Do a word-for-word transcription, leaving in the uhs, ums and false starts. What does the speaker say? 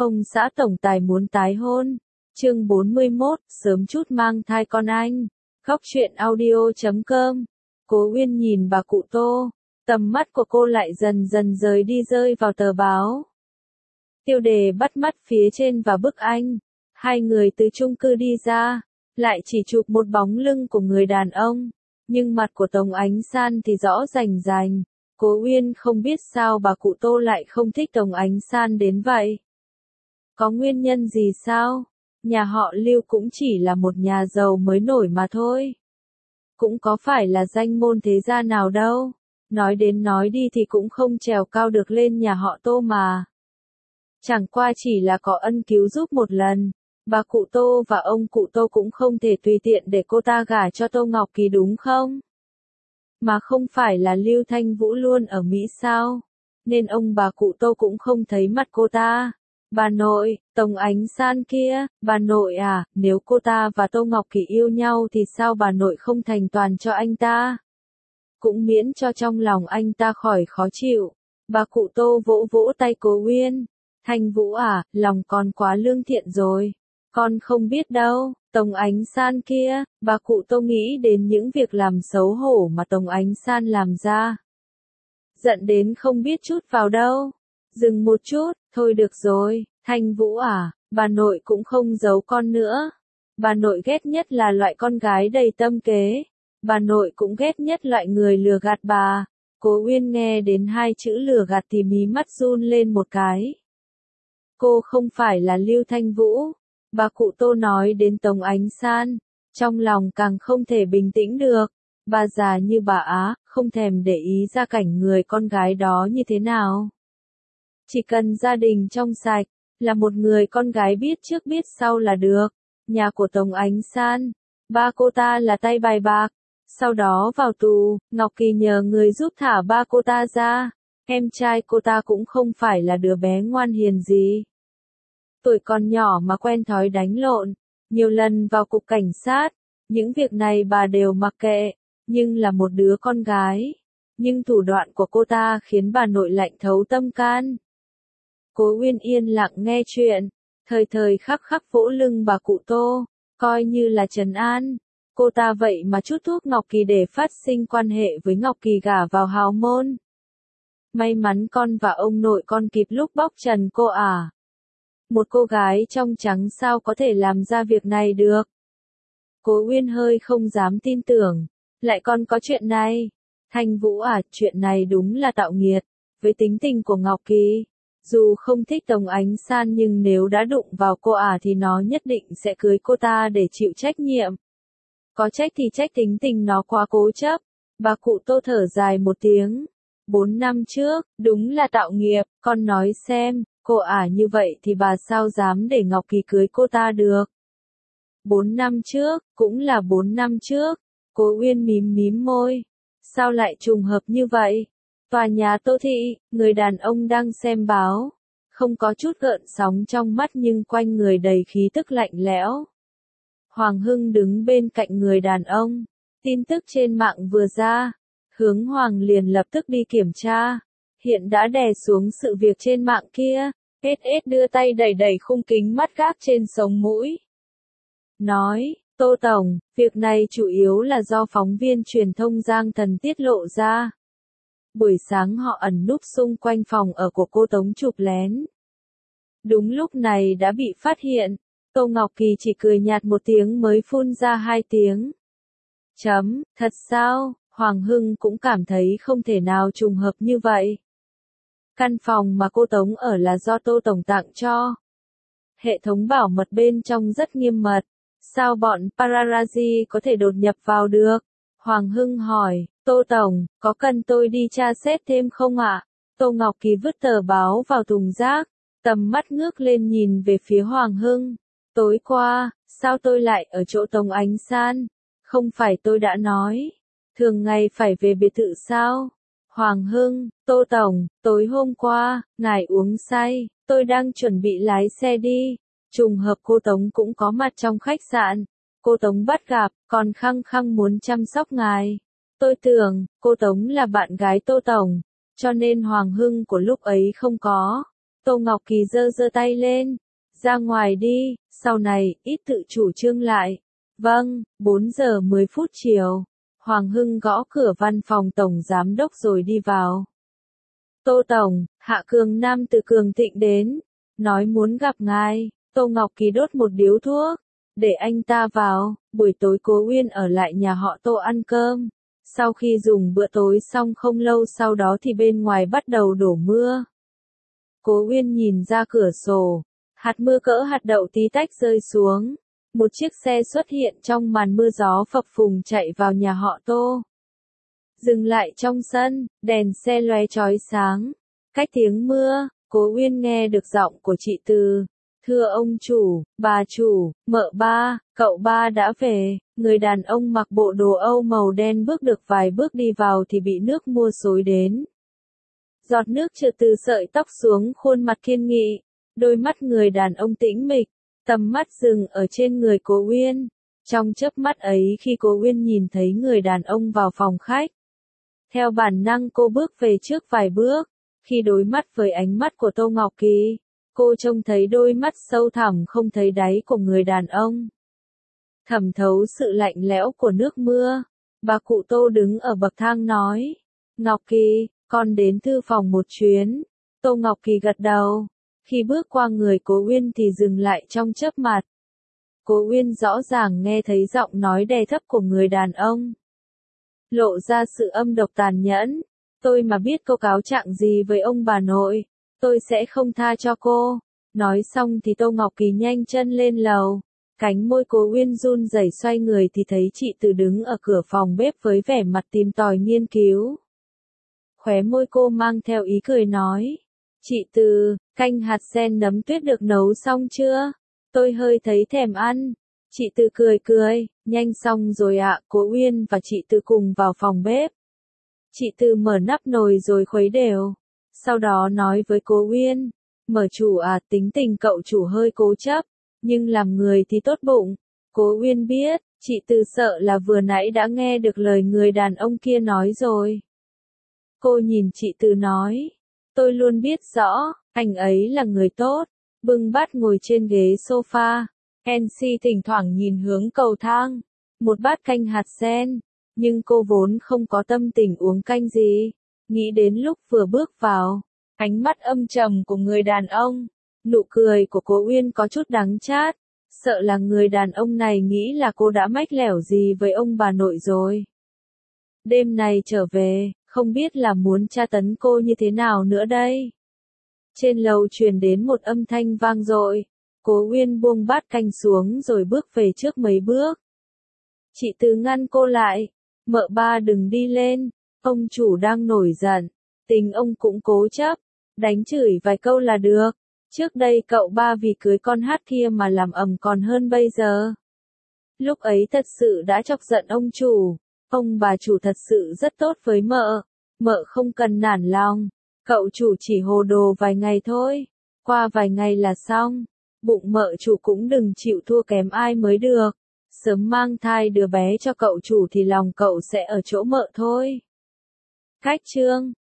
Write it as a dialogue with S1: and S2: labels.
S1: Ông xã tổng tài muốn tái hôn. Chương bốn mươi mốt, sớm chút mang thai con anh. Góc truyện audio chấm com. Cố Uyên nhìn bà cụ Tô, tầm mắt của cô lại dần dần rời đi rơi vào tờ báo. Tiêu đề bắt mắt phía trên và bức ảnh. Hai người từ chung cư đi ra, lại chỉ chụp một bóng lưng của người đàn ông, nhưng mặt của Tống Ánh San thì rõ rành rành. Cố Uyên không biết sao bà cụ Tô lại không thích Tống Ánh San đến vậy. Có nguyên nhân gì sao? Nhà họ Lưu cũng chỉ là một nhà giàu mới nổi mà thôi. Cũng có phải là danh môn thế gia nào đâu. Nói đến nói đi thì cũng không trèo cao được lên nhà họ Tô mà. Chẳng qua chỉ là có ân cứu giúp một lần. Bà cụ Tô và ông cụ Tô cũng không thể tùy tiện để cô ta gả cho Tô Ngọc Kỳ đúng không? Mà không phải là Lưu Thanh Vũ luôn ở Mỹ sao? Nên ông bà cụ Tô cũng không thấy mặt cô ta. Bà nội, Tống Ánh San kia, bà nội à, nếu cô ta và Tô Ngọc Kỳ yêu nhau thì sao bà nội không thành toàn cho anh ta? Cũng miễn cho trong lòng anh ta khỏi khó chịu. Bà cụ Tô vỗ vỗ tay Cố Uyên. Thanh Vũ à, lòng con quá lương thiện rồi. Con không biết đâu, Tống Ánh San kia, bà cụ Tô nghĩ đến những việc làm xấu hổ mà Tống Ánh San làm ra. Giận đến không biết chút vào đâu. Dừng một chút, thôi được rồi, Thanh Vũ à, bà nội cũng không giấu con nữa. Bà nội ghét nhất là loại con gái đầy tâm kế. Bà nội cũng ghét nhất loại người lừa gạt bà. Cố Uyên nghe đến hai chữ lừa gạt thì mí mắt run lên một cái. Cô không phải là Lưu Thanh Vũ. Bà cụ Tô nói đến Tống Ánh San, trong lòng càng không thể bình tĩnh được. Bà già như bà Á, không thèm để ý ra cảnh người con gái đó như thế nào. Chỉ cần gia đình trong sạch, là một người con gái biết trước biết sau là được. Nhà của Tống Ánh San, ba cô ta là tay bài bạc, sau đó vào tù, Ngọc Kỳ nhờ người giúp thả ba cô ta ra. Em trai cô ta cũng không phải là đứa bé ngoan hiền gì. Tuổi còn nhỏ mà quen thói đánh lộn, nhiều lần vào cục cảnh sát, những việc này bà đều mặc kệ, nhưng là một đứa con gái. Nhưng thủ đoạn của cô ta khiến bà nội lạnh thấu tâm can. Cố Uyên yên lặng nghe chuyện, thời thời khắc khắc vỗ lưng bà cụ Tô, coi như là trấn an. Cô ta vậy mà chút thuốc Ngọc Kỳ để phát sinh quan hệ với Ngọc Kỳ gả vào hào môn. May mắn con và ông nội con kịp lúc bóc trần cô à. Một cô gái trong trắng sao có thể làm ra việc này được. Cố Uyên hơi không dám tin tưởng. Lại còn có chuyện này. Thanh Vũ à, chuyện này đúng là tạo nghiệt. Với tính tình của Ngọc Kỳ, dù không thích Tống Ánh San nhưng nếu đã đụng vào cô ả thì nó nhất định sẽ cưới cô ta để chịu trách nhiệm. Có trách thì trách tính tình nó quá cố chấp. Bà cụ Tô thở dài một tiếng. Bốn năm trước, đúng là tạo nghiệp, con nói xem, cô ả như vậy thì bà sao dám để Ngọc Kỳ cưới cô ta được. Bốn năm trước, cũng là bốn năm trước. Cố Uyên mím mím môi. Sao lại trùng hợp như vậy? Tòa nhà Tô Thị, người đàn ông đang xem báo. Không có chút gợn sóng trong mắt nhưng quanh người đầy khí tức lạnh lẽo. Hoàng Hưng đứng bên cạnh người đàn ông. Tin tức trên mạng vừa ra. Hướng Hoàng liền lập tức đi kiểm tra. Hiện đã đè xuống sự việc trên mạng kia. ét ét đưa tay đẩy đẩy khung kính mắt gác trên sống mũi. Nói, Tô Tổng, việc này chủ yếu là do phóng viên truyền thông Giang Thần tiết lộ ra. Buổi sáng họ ẩn núp xung quanh phòng ở của cô Tống chụp lén. Đúng lúc này đã bị phát hiện. Tô Ngọc Kỳ chỉ cười nhạt một tiếng mới phun ra hai tiếng. Chấm, thật sao? Hoàng Hưng cũng cảm thấy không thể nào trùng hợp như vậy. Căn phòng mà cô Tống ở là do Tô Tổng tặng cho. Hệ thống bảo mật bên trong rất nghiêm mật. Sao bọn paparazzi có thể đột nhập vào được? Hoàng Hưng hỏi, Tô Tổng, có cần tôi đi tra xét thêm không ạ? Tô Ngọc Kỳ vứt tờ báo vào thùng rác, tầm mắt ngước lên nhìn về phía Hoàng Hưng. Tối qua, sao tôi lại ở chỗ Tống Ánh San? Không phải tôi đã nói, thường ngày phải về biệt thự sao? Hoàng Hưng, Tô Tổng, tối hôm qua, ngài uống say, tôi đang chuẩn bị lái xe đi. Trùng hợp cô Tống cũng có mặt trong khách sạn. Cô Tống bắt gặp, còn khăng khăng muốn chăm sóc ngài. Tôi tưởng, cô Tống là bạn gái Tô Tổng, cho nên Hoàng Hưng của lúc ấy không có. Tô Ngọc Kỳ giơ giơ tay lên. Ra ngoài đi, sau này, ít tự chủ trương lại. Vâng, bốn giờ mười phút chiều. Hoàng Hưng gõ cửa văn phòng tổng giám đốc rồi đi vào. Tô Tổng, Hạ Cường Nam từ Cường Thịnh đến. Nói muốn gặp ngài. Tô Ngọc Kỳ đốt một điếu thuốc. Để anh ta vào, buổi tối Cố Uyên ở lại nhà họ Tô ăn cơm. Sau khi dùng bữa tối xong không lâu sau đó thì bên ngoài bắt đầu đổ mưa. Cố Uyên nhìn ra cửa sổ. Hạt mưa cỡ hạt đậu tí tách rơi xuống. Một chiếc xe xuất hiện trong màn mưa gió phập phùng chạy vào nhà họ Tô. Dừng lại trong sân, đèn xe lóe chói sáng. Cách tiếng mưa, Cố Uyên nghe được giọng của chị Từ. Thưa ông chủ, bà chủ, mợ ba, cậu ba đã về. Người đàn ông mặc bộ đồ Âu màu đen bước được vài bước đi vào thì bị nước mưa xối đến. Giọt nước trượt từ sợi tóc xuống khuôn mặt kiên nghị. Đôi mắt người đàn ông tĩnh mịch, tầm mắt dừng ở trên người Cố Uyên. Trong chớp mắt ấy khi Cố Uyên nhìn thấy người đàn ông vào phòng khách. Theo bản năng cô bước về trước vài bước. Khi đối mắt với ánh mắt của Tô Ngọc Kỳ, cô trông thấy đôi mắt sâu thẳm không thấy đáy của người đàn ông. Thẩm thấu sự lạnh lẽo của nước mưa. Bà cụ Tô đứng ở bậc thang nói. Ngọc Kỳ, con đến thư phòng một chuyến. Tô Ngọc Kỳ gật đầu. Khi bước qua người Cố Uyên thì dừng lại trong chớp mắt. Cố Uyên rõ ràng nghe thấy giọng nói đè thấp của người đàn ông. Lộ ra sự âm độc tàn nhẫn. Tôi mà biết cô cáo trạng gì với ông bà nội, tôi sẽ không tha cho cô. Nói xong thì Tô Ngọc Kỳ nhanh chân lên lầu. Cánh môi Cố Uyên run rẩy xoay người thì thấy chị Từ đứng ở cửa phòng bếp với vẻ mặt tìm tòi nghiên cứu. Khóe môi cô mang theo ý cười nói. Chị Từ, canh hạt sen nấm tuyết được nấu xong chưa? Tôi hơi thấy thèm ăn. Chị Từ cười cười, nhanh xong rồi ạ. Cố Uyên và chị Từ cùng vào phòng bếp. Chị Từ mở nắp nồi rồi khuấy đều. Sau đó nói với Cố Uyên. Mở chủ à, tính tình cậu chủ hơi cố chấp, nhưng làm người thì tốt bụng. Cố Uyên biết, chị Từ sợ là vừa nãy đã nghe được lời người đàn ông kia nói rồi. Cô nhìn chị Từ nói. Tôi luôn biết rõ, anh ấy là người tốt. Bưng bát ngồi trên ghế sofa. en xê thỉnh thoảng nhìn hướng cầu thang. Một bát canh hạt sen. Nhưng cô vốn không có tâm tình uống canh gì. Nghĩ đến lúc vừa bước vào. Ánh mắt âm trầm của người đàn ông. Nụ cười của Cố Uyên có chút đắng chát. Sợ là người đàn ông này nghĩ là cô đã mách lẻo gì với ông bà nội rồi. Đêm này trở về, không biết là muốn tra tấn cô như thế nào nữa đây. Trên lầu truyền đến một âm thanh vang dội. Cố Uyên buông bát canh xuống rồi bước về trước mấy bước. Chị Từ ngăn cô lại. Mợ ba đừng đi lên, ông chủ đang nổi giận. Tình ông cũng cố chấp. Đánh chửi vài câu là được. Trước đây cậu ba vì cưới con hát kia mà làm ầm còn hơn bây giờ. Lúc ấy thật sự đã chọc giận ông chủ. Ông bà chủ thật sự rất tốt với mợ. Mợ không cần nản lòng. Cậu chủ chỉ hồ đồ vài ngày thôi. Qua vài ngày là xong. Bụng mợ chủ cũng đừng chịu thua kém ai mới được. Sớm mang thai đứa bé cho cậu chủ thì lòng cậu sẽ ở chỗ mợ thôi. Cách chương